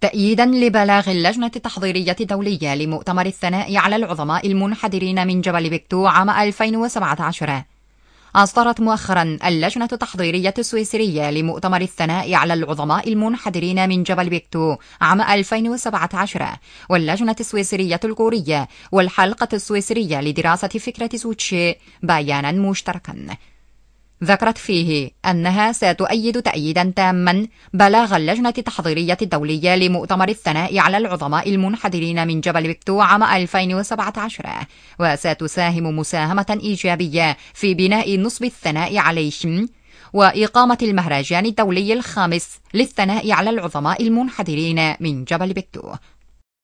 تأييدا لبلاغ اللجنة التحضيرية الدولية لمؤتمر الثناء على العظماء المنحدرين من جبل بيكتو عام 2017، أصدرت مؤخرا اللجنة التحضيرية السويسرية لمؤتمر الثناء على العظماء المنحدرين من جبل بيكتو عام 2017 واللجنة السويسرية الكورية والحلقة السويسرية لدراسة فكرة سوتشي بيانا مشتركا ذكرت فيه أنها ستؤيد تأييدا تاما بلاغ اللجنة التحضيرية الدولية لمؤتمر الثناء على العظماء المنحدرين من جبل بيكتو عام 2017، وستساهم مساهمة إيجابية في بناء نصب الثناء عليهم وإقامة المهرجان الدولي الخامس للثناء على العظماء المنحدرين من جبل بيكتو.